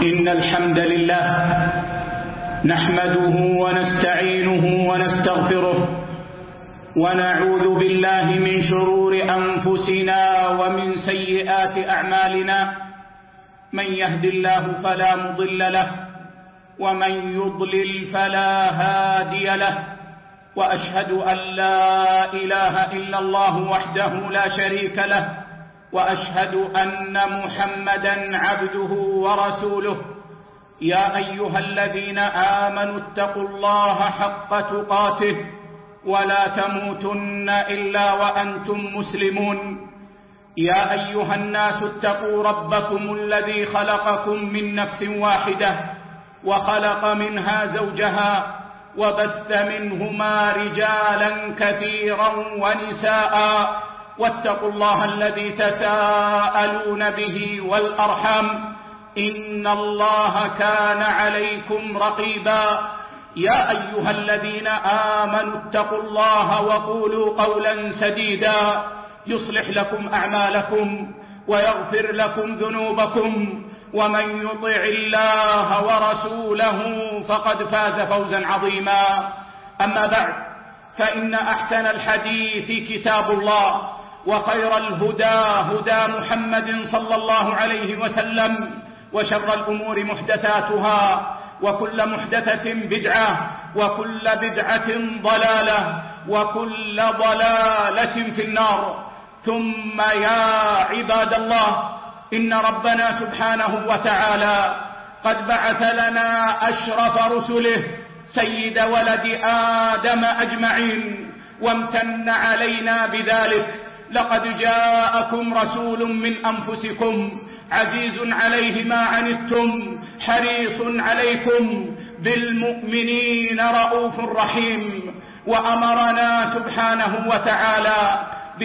إن الحمد لله نحمده ونستعينه ونستغفره ونعوذ بالله من شرور أنفسنا ومن سيئات أعمالنا. من يهد الله فلا مضل له ومن يضلل فلا هادي له، وأشهد أن لا إله إلا الله وحده لا شريك له، وأشهد أن محمدا عبده ورسوله. يا أيها الذين آمنوا اتقوا الله حق تقاته ولا تموتن إلا وأنتم مسلمون. يا أيها الناس اتقوا ربكم الذي خلقكم من نفس واحدة وخلق منها زوجها وبث منهما رجالا كثيرا ونساء، واتقوا الله الذي تساءلون به والأرحام إن الله كان عليكم رقيبا. يا أيها الذين آمنوا اتقوا الله وقولوا قولا سديدا يصلح لكم أعمالكم ويغفر لكم ذنوبكم، ومن يطع الله ورسوله فقد فاز فوزا عظيما. أما بعد، فإن أحسن الحديث كتاب الله، وخير الهدى هدى محمد صلى الله عليه وسلم، وشر الأمور محدثاتها، وكل محدثة بدعة، وكل بدعة ضلالة، وكل ضلالة في النار. ثم يا عباد الله، إن ربنا سبحانه وتعالى قد بعث لنا أشرف رسله سيد ولد آدم أجمعين، وامتن علينا بذلك. لقد جاءكم رسول من أنفسكم عزيز عليه ما عنتم حريص عليكم بالمؤمنين رؤوف رحيم. وأمرنا سبحانه وتعالى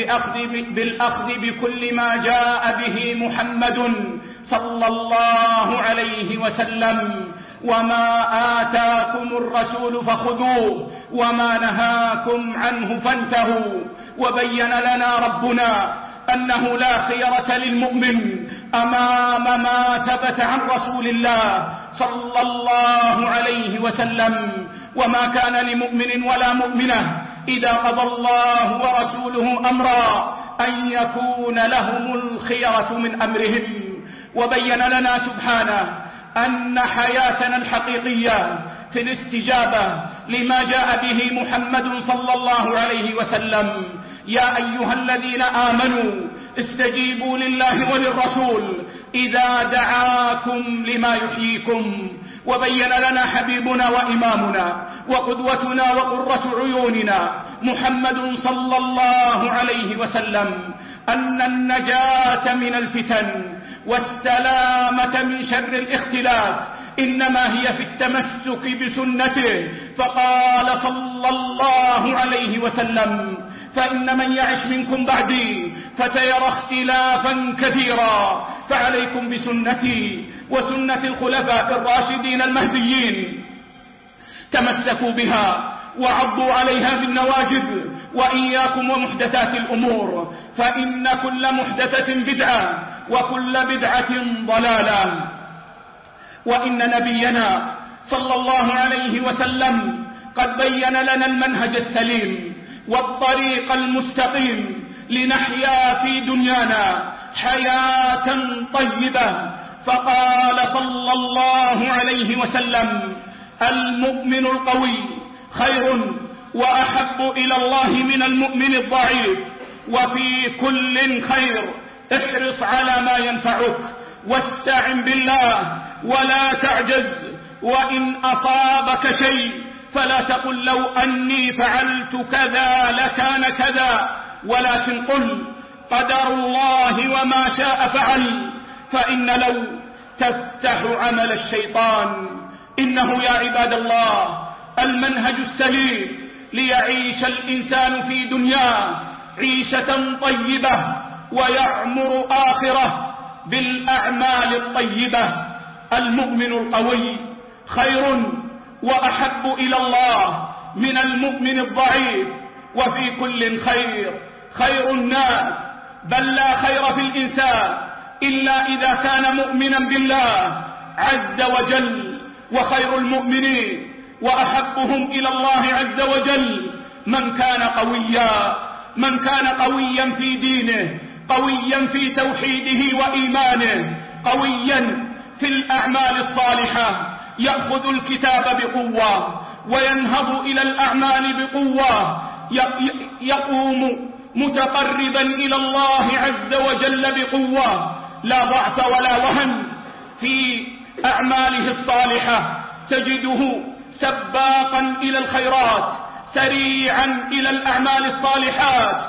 بالأخذ بكل ما جاء به محمد صلى الله عليه وسلم. وما آتاكم الرسول فخذوه وما نهاكم عنه فانتهوا. وبين لنا ربنا أنه لا خيرة للمؤمن أمام ما ثبت عن رسول الله صلى الله عليه وسلم. وما كان لمؤمن ولا مؤمنة إذا قضى الله ورسوله أمرا أن يكون لهم الخيرة من أمرهم. وبين لنا سبحانه أن حياتنا الحقيقية في الاستجابة لما جاء به محمد صلى الله عليه وسلم. يا أيها الذين آمنوا استجيبوا لله وللرسول إذا دعاكم لما يحييكم. وبين لنا حبيبنا وإمامنا وقدوتنا وقرة عيوننا محمد صلى الله عليه وسلم أن النجاة من الفتن والسلامة من شر الاختلاف إنما هي في التمسك بسنته. فقال صلى الله عليه وسلم: فإن من يعش منكم بعدي فسيرى اختلافا كثيرا، فعليكم بسنتي وسنة الخلفاء الراشدين المهديين، تمسكوا بها وعضوا عليها بالنواجذ، وإياكم ومحدثات الأمور، فإن كل محدثة بدعة وكل بدعة ضلالة. وإن نبينا صلى الله عليه وسلم قد بين لنا المنهج السليم والطريق المستقيم لنحيا في دنيانا حياة طيبة. فقال صلى الله عليه وسلم: المؤمن القوي خير وأحب إلى الله من المؤمن الضعيف، وفي كل خير. احرص على ما ينفعك واستعن بالله ولا تعجز. وإن أصابك شيء فلا تقل لو أني فعلت كذا لكان كذا، ولكن قل قدر الله وما شاء فعل، فإن لو تفتح عمل الشيطان. إنه يا عباد الله المنهج السليم ليعيش الإنسان في دنياه عيشة طيبة ويعمر آخرة بالأعمال الطيبة. المؤمن القوي خير وأحب إلى الله من المؤمن الضعيف، وفي كل خير. خير الناس بل لا خير في الإنسان إلا إذا كان مؤمنا بالله عز وجل. وخير المؤمنين وأحبهم إلى الله عز وجل من كان قويا في دينه، قويا في توحيده وإيمانه، قويا في الأعمال الصالحة، يأخذ الكتاب بقوة وينهض إلى الأعمال بقوة، يقوم متقربا إلى الله عز وجل بقوة، لا ضعف ولا وهن في أعماله الصالحة، تجده سباقا إلى الخيرات، سريعا إلى الأعمال الصالحات،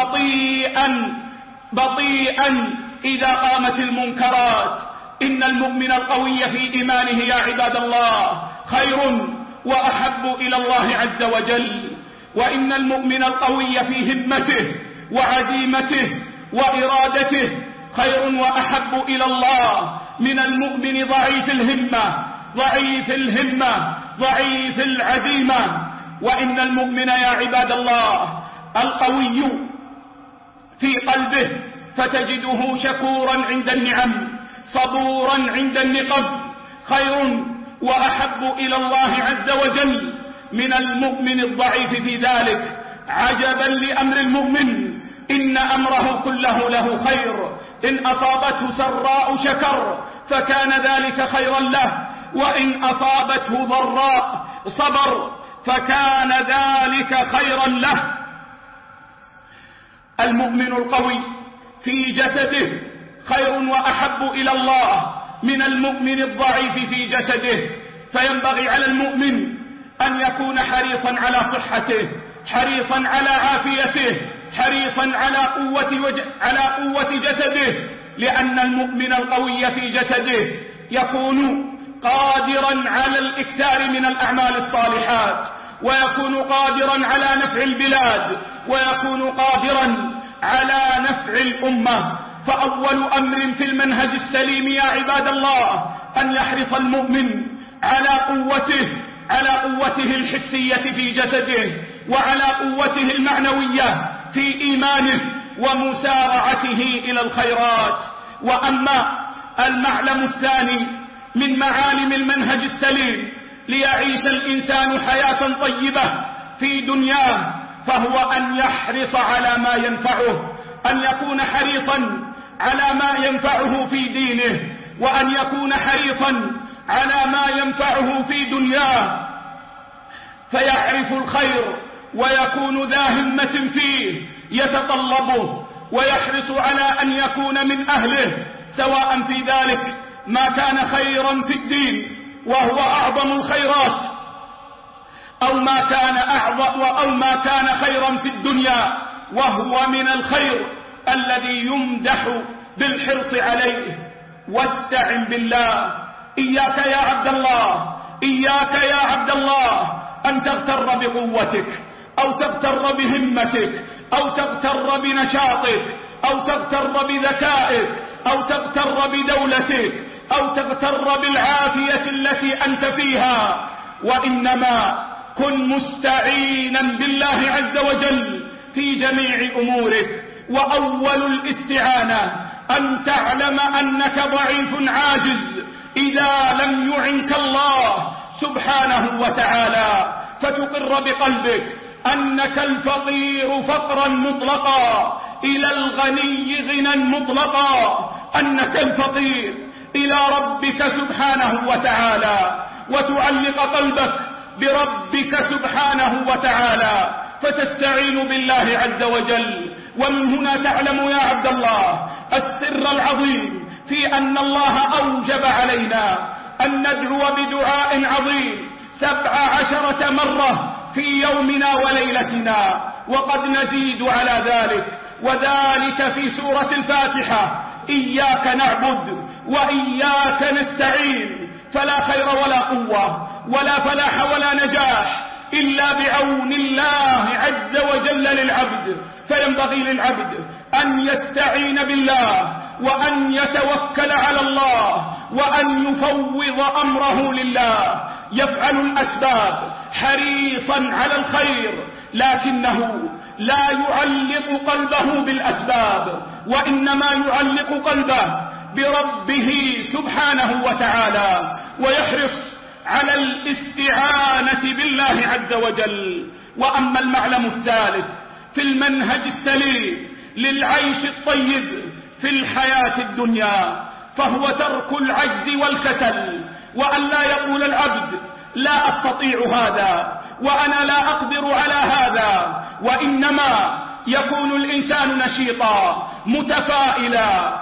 بطيئا إذا قامت المنكرات. إن المؤمن القوي في إيمانه يا عباد الله خير وأحب إلى الله عز وجل. وإن المؤمن القوي في همته وعزيمته وإرادته خير وأحب إلى الله من المؤمن ضعيف الهمة ضعيف العزيمة. وإن المؤمن يا عباد الله القوي في قلبه فتجده شكورا عند النعم، صبورا عند النقم، خير وأحب إلى الله عز وجل من المؤمن الضعيف في ذلك. عجبا لأمر المؤمن، إن أمره كله له خير، إن أصابته سراء شكر فكان ذلك خيرا له، وإن أصابته ضراء صبر فكان ذلك خيرا له. المؤمن القوي في جسده خير وأحب إلى الله من المؤمن الضعيف في جسده. فينبغي على المؤمن أن يكون حريصا على صحته، حريصا على عافيته، حريصا على قوة جسده، لأن المؤمن القوي في جسده يكون قادرا على الإكثار من الأعمال الصالحات، ويكون قادرا على نفع البلاد، ويكون قادرا على نفع الأمة. فأول أمر في المنهج السليم يا عباد الله أن يحرص المؤمن على قوته الحسية في جسده، وعلى قوته المعنوية في إيمانه ومسارعته إلى الخيرات. وأما المعلم الثاني من معالم المنهج السليم ليعيش الإنسان حياة طيبة في دنياه فهو أن يحرص على ما ينفعه، أن يكون حريصا على ما ينفعه في دينه، وأن يكون حريصا على ما ينفعه في دنياه، فيعرف الخير ويكون ذا همة فيه يتطلبه، ويحرص على أن يكون من أهله، سواء في ذلك ما كان خيرا في الدين وهو أعظم الخيرات، أو ما كان خيرا في الدنيا وهو من الخير الذي يمدح بالحرص عليه. واستعن بالله. إياك يا عبد الله أن تغتر بقوتك، أو تغتر بهمتك، أو تغتر بنشاطك، أو تغتر بذكائك، أو تغتر بدولتك، أو تغتر بالعافية التي أنت فيها. وإنما كن مستعينا بالله عز وجل في جميع أمورك. وأول الاستعانة أن تعلم أنك ضعيف عاجز إذا لم يعنك الله سبحانه وتعالى، فتقر بقلبك أنك الفقير فقرا مطلقا إلى الغني غنى مطلقا، أنك الفقير إلى ربك سبحانه وتعالى، وتعلق قلبك بربك سبحانه وتعالى، فتستعين بالله عز وجل. ومن هنا تعلم يا عبد الله السر العظيم في أن الله أوجب علينا أن ندعو بدعاء عظيم 17 مرة في يومنا وليلتنا، وقد نزيد على ذلك، وذلك في سورة الفاتحة: إياك نعبد وإياك نستعين، فلا خير ولا قوة ولا فلاح ولا نجاح إلا بعون الله عز وجل للعبد. فينبغي للعبد أن يستعين بالله، وأن يتوكل على الله، وأن يفوض أمره لله. يفعل الأسباب حريصا على الخير، لكنه لا يعلق قلبه بالأسباب، وإنما يعلق قلبه بربه سبحانه وتعالى، ويحرص على الاستعانة بالله عز وجل. وأما المعلم الثالث في المنهج السليم للعيش الطيب في الحياة الدنيا فهو ترك العجز والكسل، وأن لا يقول العبد لا أستطيع هذا وأنا لا أقدر على هذا، وإنما يكون الإنسان نشيطا متفائلا،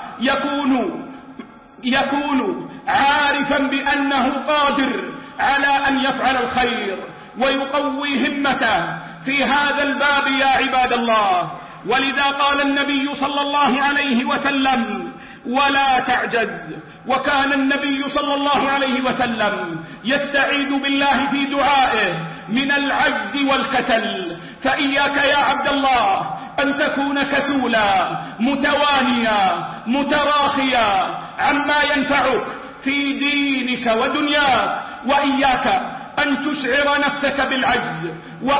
يكون عارفا بأنه قادر على أن يفعل الخير ويقوي همته في هذا الباب يا عباد الله. ولذا قال النبي صلى الله عليه وسلم: ولا تعجز. وكان النبي صلى الله عليه وسلم يستعيذ بالله في دعائه من العجز والكسل. فإياك يا عبد الله أن تكون كسولا متوانيا متراخيا عما ينفعك في دينك ودنياك، وإياك أن تشعر نفسك بالعجز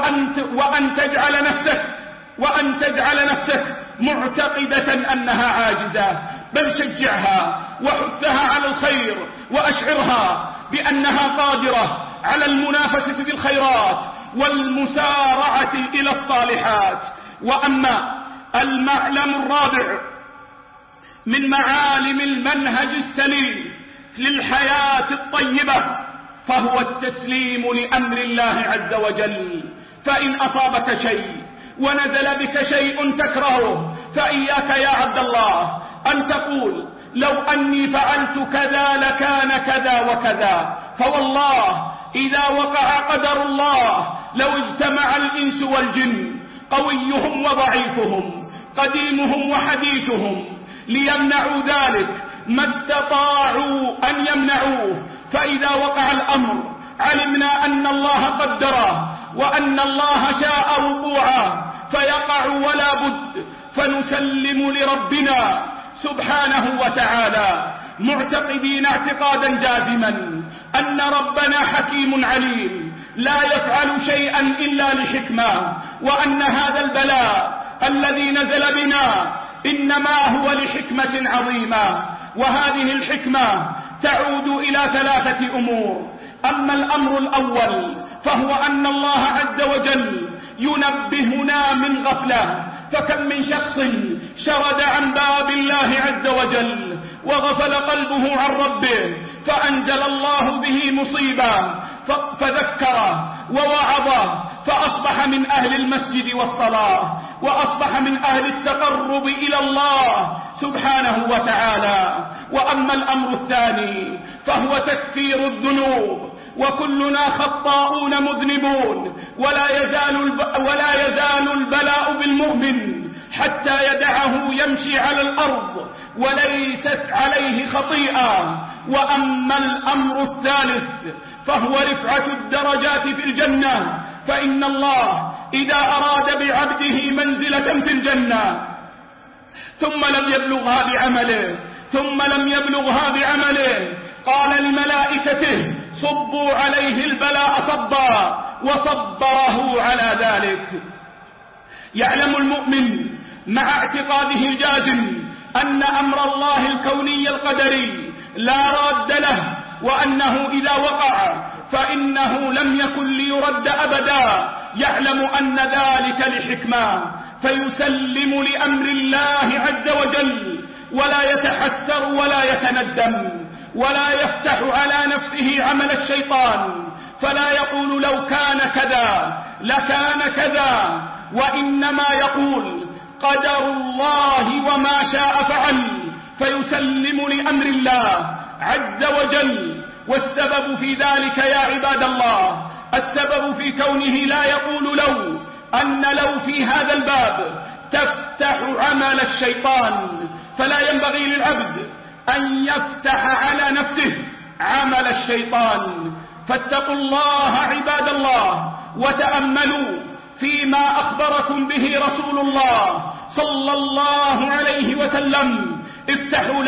وأن تجعل نفسك معتقدة أنها عاجزة، بل شجعها وحثها على الخير وأشعرها بأنها قادرة على المنافسة في الخيرات والمسارعة إلى الصالحات. وأما المعلم الرابع من معالم المنهج السليم للحياة الطيبة فهو التسليم لأمر الله عز وجل. فإن أصابك شيء ونزل بك شيء تكرهه فإياك يا عبد الله أن تقول لو أني فعلت كذا لكان كذا وكذا، فوالله إذا وقع قدر الله لو اجتمع الإنس والجن قويهم وضعيفهم قديمهم وحديثهم ليمنعوا ذلك ما استطاعوا أن يمنعوه. فإذا وقع الأمر علمنا أن الله قدره وأن الله شاء وقوعه فيقع ولا بد، فنسلم لربنا سبحانه وتعالى معتقدين اعتقادا جازما أن ربنا حكيم عليم لا يفعل شيئا إلا لحكمة، وأن هذا البلاء الذي نزل بنا إنما هو لحكمة عظيمة، وهذه الحكمة تعود إلى ثلاثة أمور. أما الأمر الأول فهو أن الله عز وجل ينبهنا من غفلة، فكم من شخص شرد عن باب الله عز وجل وغفل قلبه عن ربه فأنزل الله به مصيبة فذكره ووعظه فأصبح من أهل المسجد والصلاة، وأصبح من أهل التقرب إلى الله سبحانه وتعالى. وأما الأمر الثاني فهو تكفير الذنوب، وكلنا خطاؤون مذنبون، ولا يزال البلاء بالمؤمن حتى يدعه يمشي على الأرض وليست عليه خطيئة. وأما الأمر الثالث فهو رفعة الدرجات في الجنة، فإن الله إذا أراد بعبده منزلة في الجنة ثم لم يبلغها بعمله قال لملائكته صبوا عليه البلاء صبا وصبره على ذلك. يعلم المؤمن مع اعتقاده الجازم أن أمر الله الكوني القدري لا راد له، وأنه إذا وقع فإنه لم يكن ليرد أبدا، يعلم أن ذلك لحكمة فيسلم لأمر الله عز وجل ولا يتحسر ولا يتندم ولا يفتح على نفسه عمل الشيطان، فلا يقول لو كان كذا لكان كذا، وإنما يقول قدر الله وما شاء فعل، فيسلم لأمر الله عز وجل. والسبب في ذلك يا عباد الله، السبب في كونه لا يقول لو، أن لو في هذا الباب تفتح عمل الشيطان، فلا ينبغي للعبد أن يفتح على نفسه عمل الشيطان. فاتقوا الله عباد الله وتأملوا فيما أخبركم به رسول الله صلى الله عليه وسلم. افتحوا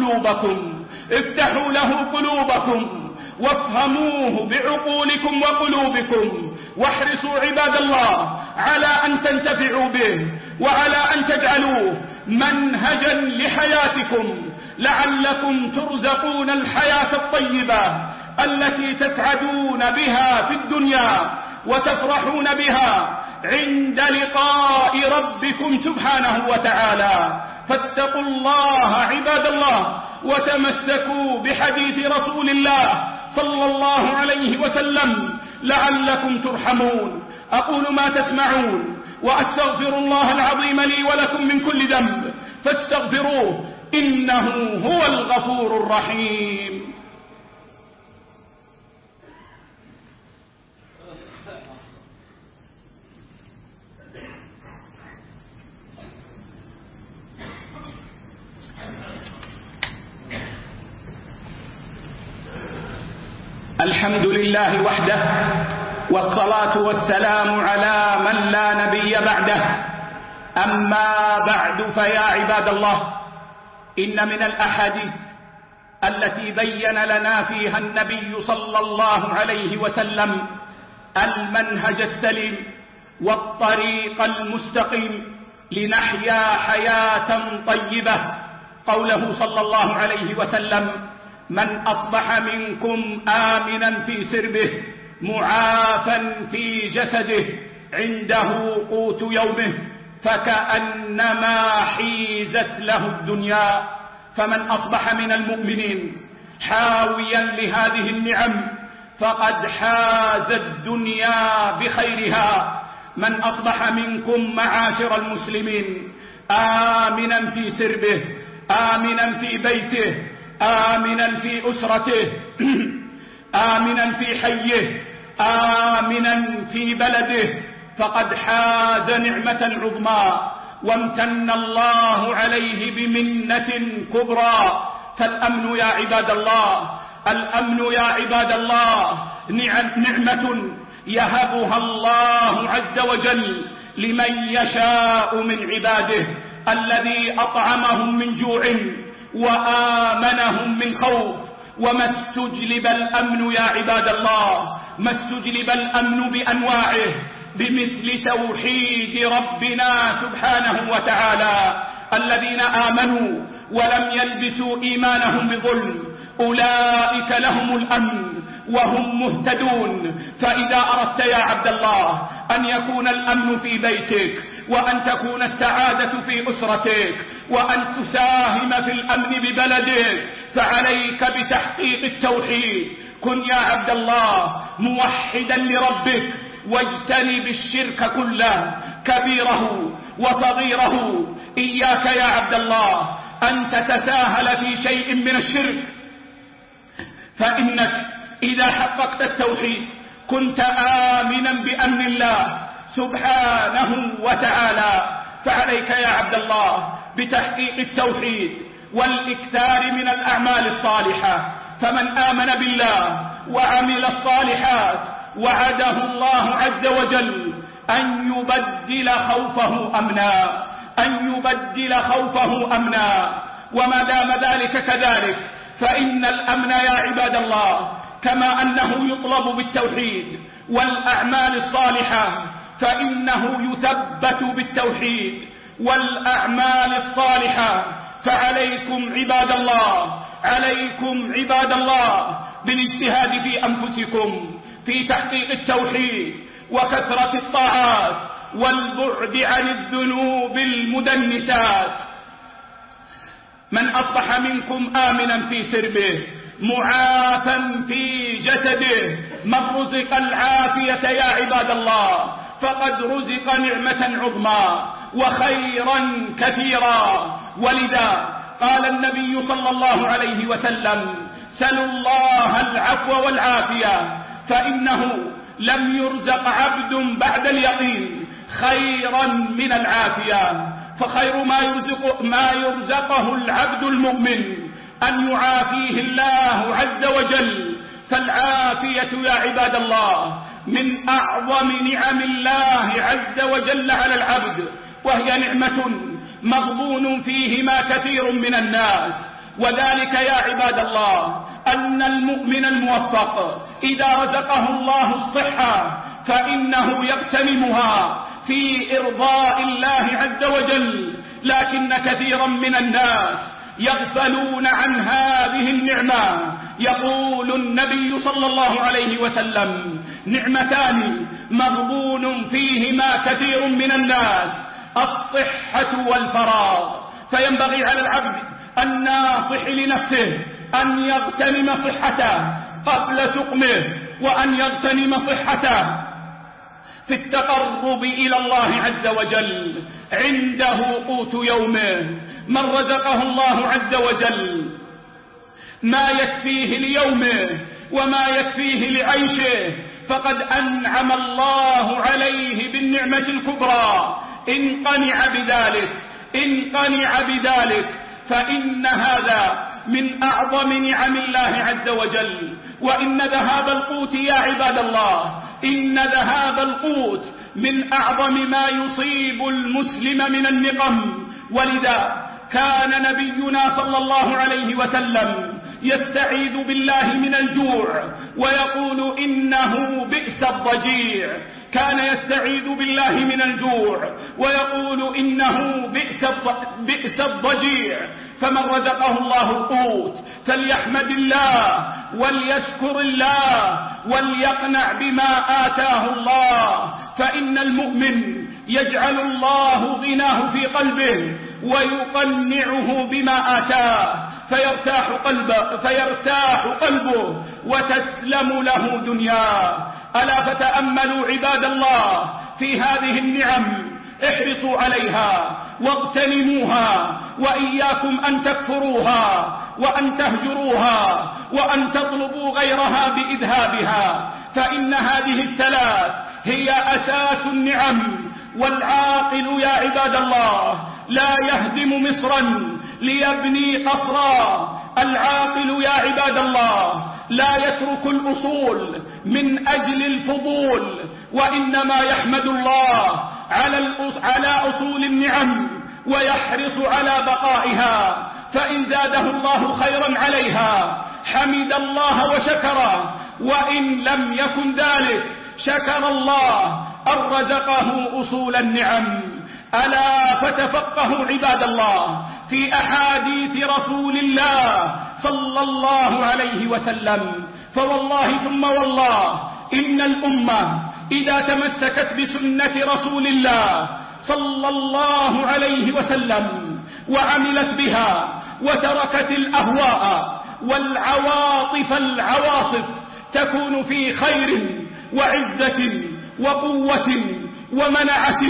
له قلوبكم وافهموه بعقولكم وقلوبكم، واحرصوا عباد الله على أن تنتفعوا به وعلى أن تجعلوه منهجا لحياتكم لعلكم ترزقون الحياة الطيبة التي تسعدون بها في الدنيا وتفرحون بها عند لقاء ربكم سبحانه وتعالى. فاتقوا الله عباد الله، وتمسكوا بحديث رسول الله صلى الله عليه وسلم لعلكم ترحمون. أقول ما تسمعون وأستغفر الله العظيم لي ولكم من كل ذنب فاستغفروه إنه هو الغفور الرحيم. الحمد لله وحده، والصلاة والسلام على من لا نبي بعده. أما بعد، فيا عباد الله، إن من الأحاديث التي بين لنا فيها النبي صلى الله عليه وسلم المنهج السليم والطريق المستقيم لنحيا حياة طيبة قوله صلى الله عليه وسلم: من أصبح منكم آمنا في سربه معافا في جسده عنده قوت يومه فكأنما حيزت له الدنيا. فمن أصبح من المؤمنين حاويا لهذه النعم فقد حاز الدنيا بخيرها. من أصبح منكم معاشر المسلمين آمنا في سربه، آمنا في بيته، آمنا في أسرته، آمنا في حيه، آمنا في بلده، فقد حاز نعمة عظمى وامتن الله عليه بمنة كبرى. فالأمن يا عباد الله، الأمن يا عباد الله نعمة يهبها الله عز وجل لمن يشاء من عباده، الذي أطعمهم من جوع وآمنهم من خوف. وما استجلب الأمن يا عباد الله، ما استجلب الأمن بأنواعه بمثل توحيد ربنا سبحانه وتعالى. الذين آمنوا ولم يلبسوا إيمانهم بظلم أولئك لهم الأمن وهم مهتدون. فإذا أردت يا عبد الله أن يكون الأمن في بيتك، وأن تكون السعادة في أسرتك، وأن تساهم في الأمن ببلدك، فعليك بتحقيق التوحيد. كن يا عبد الله موحدا لربك، واجتنب الشرك كله كبيره وصغيره. إياك يا عبد الله أن تتساهل في شيء من الشرك، فإنك إذا حققت التوحيد كنت آمنا بأمن الله سبحانه وتعالى. فعليك يا عبد الله بتحقيق التوحيد والإكثار من الأعمال الصالحة. فمن آمن بالله وعمل الصالحات وعده الله عز وجل أن يبدل خوفه أمنا، أن يبدل خوفه أمنا. وما دام ذلك كذلك فإن الأمن يا عباد الله كما أنه يطلب بالتوحيد والأعمال الصالحة، فإنه يثبت بالتوحيد والأعمال الصالحة. فعليكم عباد الله، عليكم عباد الله بالاجتهاد في أنفسكم في تحقيق التوحيد وكثرة الطاعات والبعد عن الذنوب المدنسات. من أصبح منكم آمنا في سربه معافا في جسده. من رزق العافية يا عباد الله فقد رزق نعمة عظمى وخيرا كثيرا. ولذا قال النبي صلى الله عليه وسلم: سلوا الله العفو والعافية، فإنه لم يرزق عبد بعد اليقين خيرا من العافية. فخير ما يرزقه العبد المؤمن أن يعافيه الله عز وجل. فالعافية يا عباد الله من أعظم نعم الله عز وجل على العبد، وهي نعمة مغبون فيهما كثير من الناس. وذلك يا عباد الله أن المؤمن الموفق إذا رزقه الله الصحة فإنه يغتنمها في إرضاء الله عز وجل، لكن كثيرا من الناس يغفلون عن هذه النعمة. يقول النبي صلى الله عليه وسلم: نعمتان مغبون فيهما كثير من الناس، الصحة والفراغ. فينبغي على العبد الناصح لنفسه أن يغتنم صحته قبل سقمه، وأن يغتنم صحته في التقرب إلى الله عز وجل. عنده قوت يومه، من رزقه الله عز وجل ما يكفيه ليومه وما يكفيه لعيشه فقد أنعم الله عليه بالنعمة الكبرى. إن قنع بذلك فإن هذا من أعظم نعم الله عز وجل. وإن ذهاب القوت يا عباد الله، إن ذهاب القوت من أعظم ما يصيب المسلم من النقم. ولذا كان نبينا صلى الله عليه وسلم يستعيذ بالله من الجوع ويقول: إنه بئس الضجيع. كان يستعيذ بالله من الجوع ويقول: إنه بئس الضجيع. فمن رزقه الله القوت فليحمد الله وليشكر الله وليقنع بما آتاه الله. فإن المؤمن يجعل الله غناه في قلبه ويقنعه بما آتاه، فيرتاح قلبه وتسلم له دنياه. ألا فتأملوا عباد الله في هذه النعم، احرصوا عليها واغتنموها، وإياكم أن تكفروها وأن تهجروها وأن تطلبوا غيرها بإذهابها، فإن هذه الثلاث هي أساس النعم. والعاقل يا عباد الله لا يهدم مصرا ليبني قصرا. العاقل يا عباد الله لا يترك الأصول من أجل الفضول، وإنما يحمد الله على أصول النعم ويحرص على بقائها. فإن زاده الله خيرا عليها حمد الله وشكره، وإن لم يكن ذلك شكر الله أن رزقه أصول النعم. ألا فتفقهوا عباد الله في أحاديث رسول الله صلى الله عليه وسلم، فوالله ثم والله إن الأمة إذا تمسكت بسنة رسول الله صلى الله عليه وسلم وعملت بها وتركت الأهواء والعواطف العواصف تكون في خير وعزة وقوة ومنعة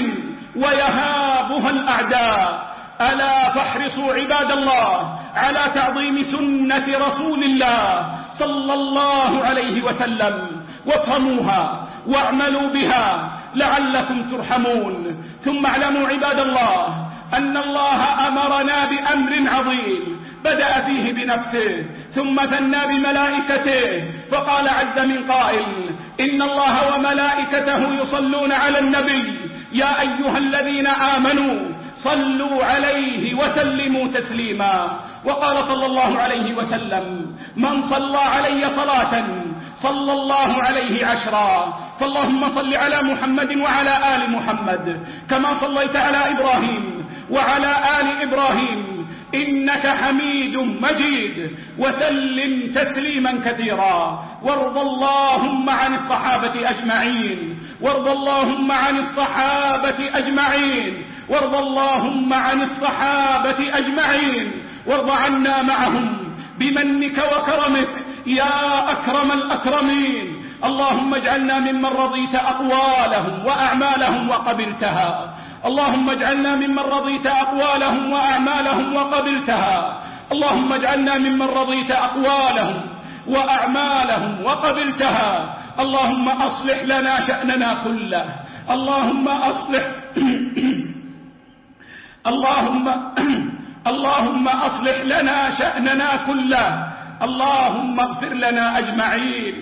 ويهابها الأعداء. ألا فاحرصوا عباد الله على تعظيم سنة رسول الله صلى الله عليه وسلم، وافهموها واعملوا بها لعلكم ترحمون. ثم اعلموا عباد الله أن الله أمرنا بأمر عظيم بدأ فيه بنفسه ثم ثنى بملائكته، فقال عز من قائل: إن الله وملائكته يصلون على النبي يا أيها الذين آمنوا صلوا عليه وسلموا تسليما. وقال صلى الله عليه وسلم: من صلى علي صلاة صلى الله عليه 10. فاللهم صل على محمد وعلى آل محمد كما صليت على إبراهيم وعلى آل إبراهيم إنك حميد مجيد، وسلم تسليما كثيرا. وارض اللهم عن الصحابة أجمعين، وارض اللهم عن الصحابة أجمعين، وارض اللهم عن الصحابة أجمعين، وارض عنا معهم بمنك وكرمك يا أكرم الأكرمين. اللهم اجعلنا ممن رضيت أقوالهم وأعمالهم وقبلتها. اللهم اجعلنا ممن رضيت أقوالهم وأعمالهم وقبلتها. اللهم اجعلنا ممن رضيت أقوالهم وأعمالهم وقبلتها. اللهم أصلح لنا شأننا كله. اللهم أصلح اللهم أصلح لنا شأننا كله. اللهم اغفر لنا أجمعين.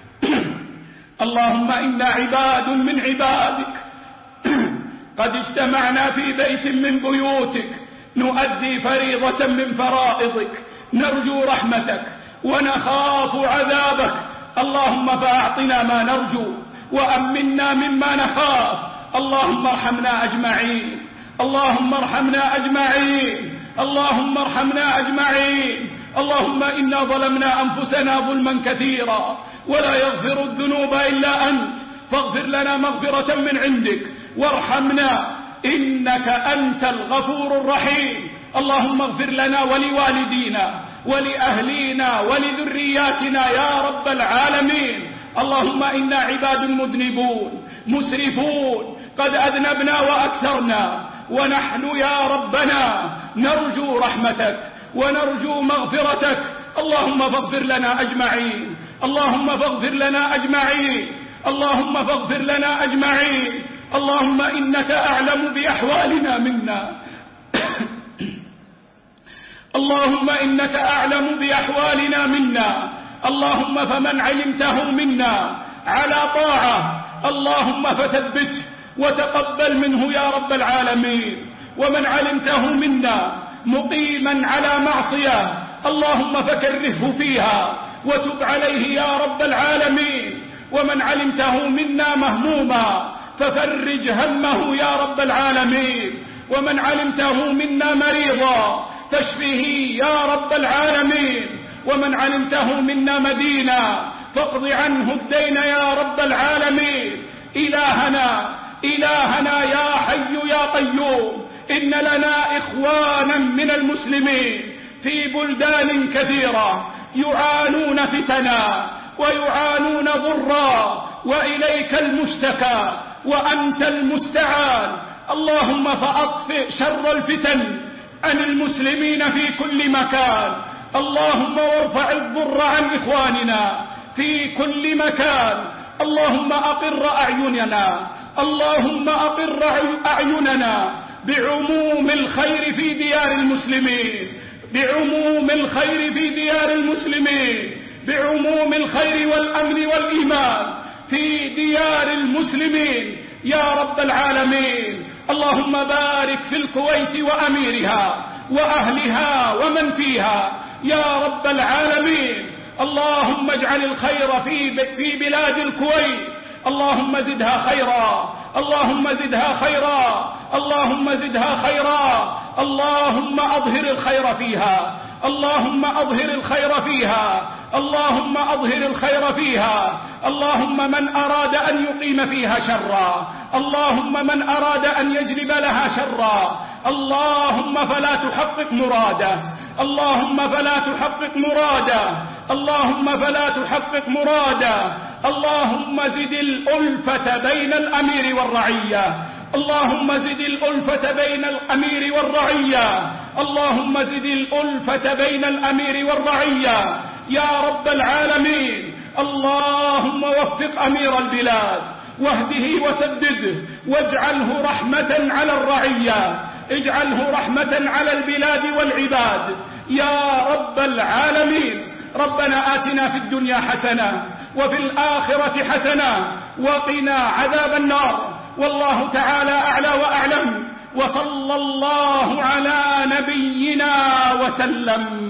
اللهم إنا عباد من عبادك قد اجتمعنا في بيت من بيوتك نؤدي فريضة من فرائضك، نرجو رحمتك ونخاف عذابك. اللهم فأعطنا ما نرجو وأمنا مما نخاف. اللهم ارحمنا أجمعين. اللهم ارحمنا أجمعين، اللهم ارحمنا أجمعين. اللهم إنا ظلمنا أنفسنا ظلما كثيرا ولا يغفر الذنوب إلا أنت، فاغفر لنا مغفرة من عندك وارحمنا إنك أنت الغفور الرحيم. اللهم اغفر لنا ولوالدينا ولأهلينا ولذرياتنا يا رب العالمين. اللهم إنا عباد مذنبون مسرفون قد أذنبنا وأكثرنا، ونحن يا ربنا نرجو رحمتك ونرجو مغفرتك. اللهم فاغفر لنا أجمعين، اللهم فاغفر لنا أجمعين، اللهم فاغفر لنا أجمعين. اللهم إنك أعلم بأحوالنا منا اللهم إنك أعلم بأحوالنا منا. اللهم فمن علمته منا على طاعة اللهم فثبته وتقبل منه يا رب العالمين، ومن علمته منا مقيما على معصية اللهم فكرهه فيها وتب عليه يا رب العالمين، ومن علمته منا مهموما ففرج همه يا رب العالمين، ومن علمته منا مريضا فاشفه يا رب العالمين، ومن علمته منا مدينا فاقض عنه الدين يا رب العالمين. إلهنا يا حي يا قيوم، إن لنا إخوانا من المسلمين في بلدان كثيرة يعانون فتنا ويعانون ضرا، وإليك المشتكى وأنت المستعان. اللهم فأطفئ شر الفتن عن المسلمين في كل مكان. اللهم وارفع الضر عن إخواننا في كل مكان. اللهم أقر أعيننا، اللهم أقر أعيننا بعموم الخير في ديار المسلمين، بعموم الخير في ديار المسلمين، بعموم الخير والأمن والإيمان في ديار المسلمين يا رب العالمين. اللهم بارك في الكويت وأميرها وأهلها ومن فيها يا رب العالمين. اللهم اجعل الخير في بلاد الكويت، اللهم زدها خيرا، اللهم زدها خيرا، اللهم زدها خيرا. اللهم أظهر الخير فيها، اللهم أظهر الخير فيها، اللهم أظهر الخير فيها. اللهم من أراد أن يقيم فيها شرا، اللهم من أراد أن يجلب لها شرا، اللهم فلا تحقق مراده، اللهم فلا تحقق مراده، اللهم فلا تحقق مراده. اللهم زد الألفة بين الأمير والرعية، اللهم زد الألفة بين الأمير والرعية، اللهم زد الألفة بين الأمير والرعية يا رب العالمين. اللهم وفق أمير البلاد واهده وسدده واجعله رحمة على الرعية، اجعله رحمة على البلاد والعباد يا رب العالمين. ربنا آتنا في الدنيا حسنة وفي الآخرة حسنة وقنا عذاب النار. والله تعالى أعلى وأعلم، وصلى الله على نبينا وسلم.